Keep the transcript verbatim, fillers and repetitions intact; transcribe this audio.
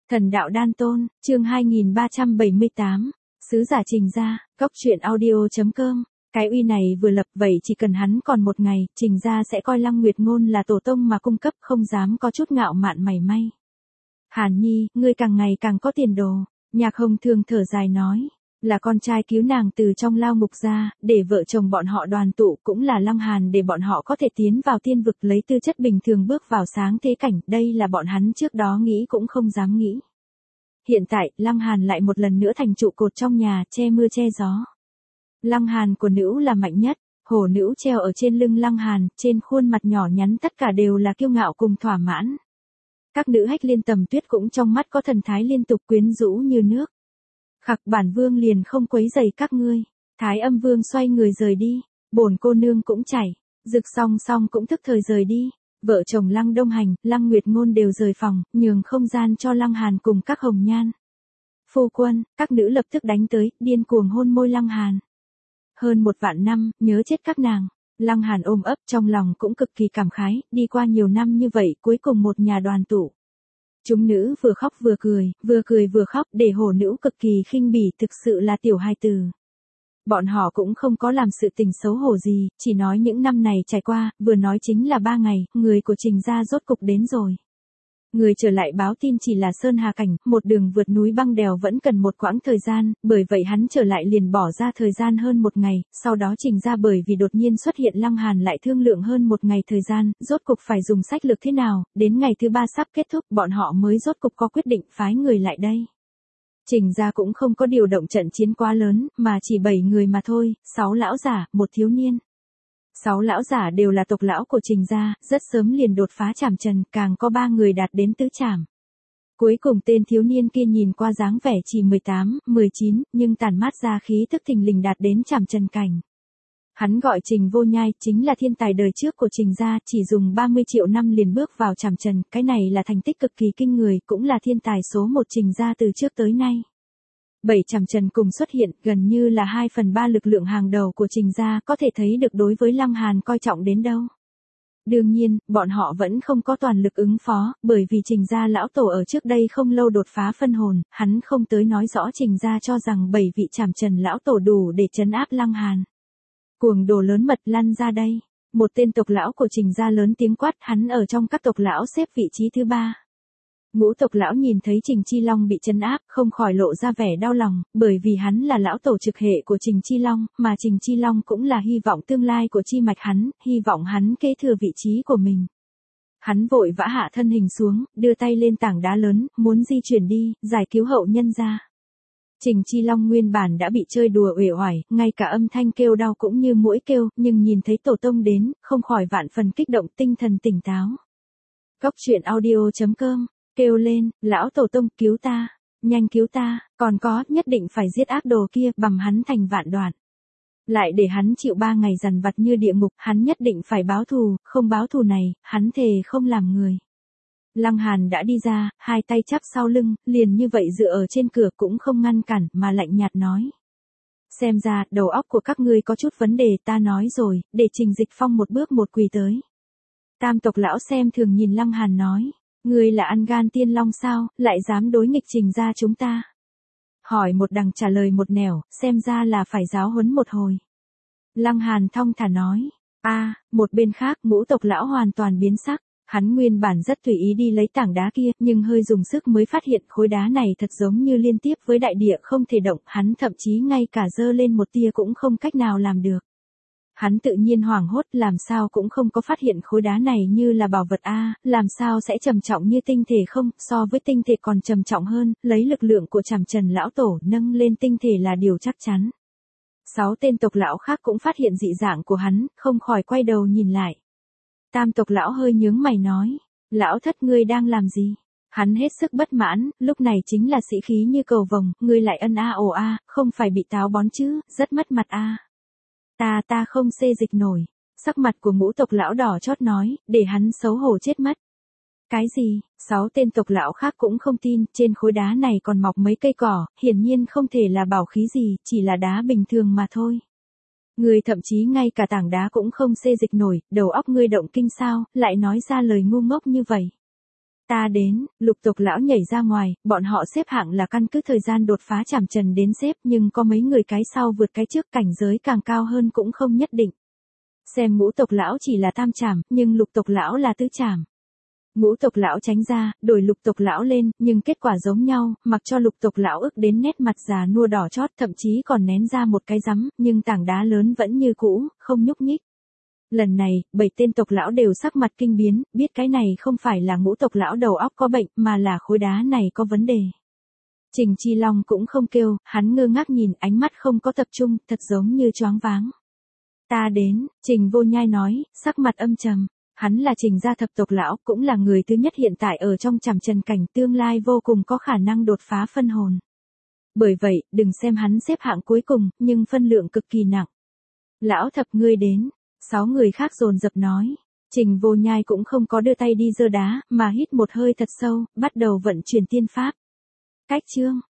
Thần đạo đan tôn, chương hai nghìn ba trăm bảy mươi tám, sứ giả Trình gia, góc truyện audio.com. Cái uy này vừa lập vậy chỉ cần hắn còn một ngày, Trình gia sẽ coi Lăng Nguyệt Ngôn là tổ tông mà cung cấp, không dám có chút ngạo mạn mảy may. Hàn Nhi, ngươi càng ngày càng có tiền đồ, Nhạc Hồng thường thở dài nói. Là con trai cứu nàng từ trong lao ngục ra, để vợ chồng bọn họ đoàn tụ, cũng là Lăng Hàn để bọn họ có thể tiến vào tiên vực lấy tư chất bình thường bước vào sáng thế cảnh, đây là bọn hắn trước đó nghĩ cũng không dám nghĩ. Hiện tại, Lăng Hàn lại một lần nữa thành trụ cột trong nhà, che mưa che gió. Lăng Hàn của nữ là mạnh nhất, hổ nữ treo ở trên lưng Lăng Hàn, trên khuôn mặt nhỏ nhắn tất cả đều là kiêu ngạo cùng thỏa mãn. Các nữ hách liên Tầm Tuyết cũng trong mắt có thần thái liên tục quyến rũ như nước. Khặc bản vương liền không quấy rầy các ngươi. Thái âm vương xoay người rời đi. Bổn cô nương cũng chảy. Dực song song cũng thức thời rời đi. Vợ chồng Lăng Đông Hành, Lăng Nguyệt Ngôn đều rời phòng, nhường không gian cho Lăng Hàn cùng các hồng nhan. Phu quân, các nữ lập tức đánh tới, điên cuồng hôn môi Lăng Hàn. Hơn một vạn năm, nhớ chết các nàng. Lăng Hàn ôm ấp trong lòng cũng cực kỳ cảm khái, đi qua nhiều năm như vậy cuối cùng một nhà đoàn tụ. Chúng nữ vừa khóc vừa cười, vừa cười vừa khóc, để hổ nữ cực kỳ khinh bỉ, thực sự là tiểu hài tử. Bọn họ cũng không có làm sự tình xấu hổ gì, chỉ nói những năm này trải qua, vừa nói chính là ba ngày, người của Trình gia rốt cục đến rồi. Người trở lại báo tin chỉ là Sơn Hà Cảnh, một đường vượt núi băng đèo vẫn cần một quãng thời gian, bởi vậy hắn trở lại liền bỏ ra thời gian hơn một ngày, sau đó Trình gia bởi vì đột nhiên xuất hiện Lăng Hàn lại thương lượng hơn một ngày thời gian, rốt cục phải dùng sách lược thế nào, đến ngày thứ ba sắp kết thúc bọn họ mới rốt cục có quyết định phái người lại đây. Trình gia cũng không có điều động trận chiến quá lớn, mà chỉ bảy người mà thôi, sáu lão giả, một thiếu niên. Sáu lão giả đều là tộc lão của Trình gia, rất sớm liền đột phá trảm trần, càng có ba người đạt đến tứ trảm. Cuối cùng tên thiếu niên kia nhìn qua dáng vẻ chỉ mười tám, mười chín, nhưng tản mát ra khí tức thình lình đạt đến trảm trần cảnh. Hắn gọi Trình Vô Nhai, chính là thiên tài đời trước của Trình gia, chỉ dùng ba mươi triệu năm liền bước vào trảm trần, cái này là thành tích cực kỳ kinh người, cũng là thiên tài số một Trình gia từ trước tới nay. Bảy trảm trần cùng xuất hiện, gần như là hai phần ba lực lượng hàng đầu của Trình gia, có thể thấy được đối với Lăng Hàn coi trọng đến đâu. Đương nhiên, bọn họ vẫn không có toàn lực ứng phó, bởi vì Trình gia lão tổ ở trước đây không lâu đột phá phân hồn, hắn không tới nói rõ Trình gia cho rằng bảy vị trảm trần lão tổ đủ để trấn áp Lăng Hàn. Cuồng đồ lớn mật lăn ra đây. Một tên tộc lão của Trình gia lớn tiếng quát, hắn ở trong các tộc lão xếp vị trí thứ ba. Ngũ tộc lão nhìn thấy Trình Chi Long bị trấn áp, không khỏi lộ ra vẻ đau lòng, bởi vì hắn là lão tổ trực hệ của Trình Chi Long, mà Trình Chi Long cũng là hy vọng tương lai của chi mạch hắn, hy vọng hắn kế thừa vị trí của mình. Hắn vội vã hạ thân hình xuống, đưa tay lên tảng đá lớn, muốn di chuyển đi, giải cứu hậu nhân ra. Trình Chi Long nguyên bản đã bị chơi đùa uể oải, ngay cả âm thanh kêu đau cũng như muỗi kêu, nhưng nhìn thấy tổ tông đến, không khỏi vạn phần kích động, tinh thần tỉnh táo. Góc truyện audio.com kêu lên, lão tổ tông cứu ta, nhanh cứu ta, còn có, nhất định phải giết ác đồ kia, bằm hắn thành vạn đoạn. Lại để hắn chịu ba ngày dằn vặt như địa ngục, hắn nhất định phải báo thù, không báo thù này, hắn thề không làm người. Lăng Hàn đã đi ra, hai tay chắp sau lưng, liền như vậy dựa ở trên cửa cũng không ngăn cản, mà lạnh nhạt nói. Xem ra, đầu óc của các ngươi có chút vấn đề, ta nói rồi, để Trình Dịch Phong một bước một quỳ tới. Tam tộc lão xem thường nhìn Lăng Hàn nói. Ngươi là ăn gan tiên long sao, lại dám đối nghịch Trình gia chúng ta. Hỏi một đằng trả lời một nẻo, xem ra là phải giáo huấn một hồi. Lăng Hàn thong thả nói. A, à, một bên khác ngũ tộc lão hoàn toàn biến sắc. Hắn nguyên bản rất tùy ý đi lấy tảng đá kia, nhưng hơi dùng sức mới phát hiện khối đá này thật giống như liên tiếp với đại địa không thể động, hắn thậm chí ngay cả giơ lên một tia cũng không cách nào làm được. Hắn tự nhiên hoảng hốt, làm sao cũng không có phát hiện khối đá này như là bảo vật a, làm sao sẽ trầm trọng như tinh thể không, so với tinh thể còn trầm trọng hơn, lấy lực lượng của trảm trần lão tổ nâng lên tinh thể là điều chắc chắn. Sáu tên tộc lão khác cũng phát hiện dị dạng của hắn, không khỏi quay đầu nhìn lại. Tam tộc lão hơi nhướng mày nói, lão thất ngươi đang làm gì? Hắn hết sức bất mãn, lúc này chính là sĩ khí như cầu vồng, ngươi lại ân a ồ a, không phải bị táo bón chứ, rất mất mặt a. Ta ta không xê dịch nổi. Sắc mặt của ngũ tộc lão đỏ chót nói, để hắn xấu hổ chết mất. Cái gì? Sáu tên tộc lão khác cũng không tin, trên khối đá này còn mọc mấy cây cỏ, hiển nhiên không thể là bảo khí gì, chỉ là đá bình thường mà thôi. Ngươi thậm chí ngay cả tảng đá cũng không xê dịch nổi, đầu óc ngươi động kinh sao, lại nói ra lời ngu ngốc như vậy. Ta đến, lục tộc lão nhảy ra ngoài, bọn họ xếp hạng là căn cứ thời gian đột phá chảm trần đến xếp, nhưng có mấy người cái sau vượt cái trước, cảnh giới càng cao hơn cũng không nhất định. Xem ngũ tộc lão chỉ là tam trảm, nhưng lục tộc lão là tứ trảm. Ngũ tộc lão tránh ra, đổi lục tộc lão lên, nhưng kết quả giống nhau, mặc cho lục tộc lão ức đến nét mặt già nua đỏ chót, thậm chí còn nén ra một cái rắm, nhưng tảng đá lớn vẫn như cũ, không nhúc nhích. Lần này, bảy tên tộc lão đều sắc mặt kinh biến, biết cái này không phải là ngũ tộc lão đầu óc có bệnh, mà là khối đá này có vấn đề. Trình Chi Long cũng không kêu, hắn ngơ ngác nhìn, ánh mắt không có tập trung, thật giống như choáng váng. Ta đến, Trình Vô Nhai nói, sắc mặt âm trầm. Hắn là Trình gia thập tộc lão, cũng là người thứ nhất hiện tại ở trong chảm trần cảnh, tương lai vô cùng có khả năng đột phá phân hồn. Bởi vậy, đừng xem hắn xếp hạng cuối cùng, nhưng phân lượng cực kỳ nặng. Lão thập ngươi đến, sáu người khác dồn dập nói. Trình Vô Nhai cũng không có đưa tay đi giơ đá, mà hít một hơi thật sâu, bắt đầu vận chuyển tiên pháp. Cách chương,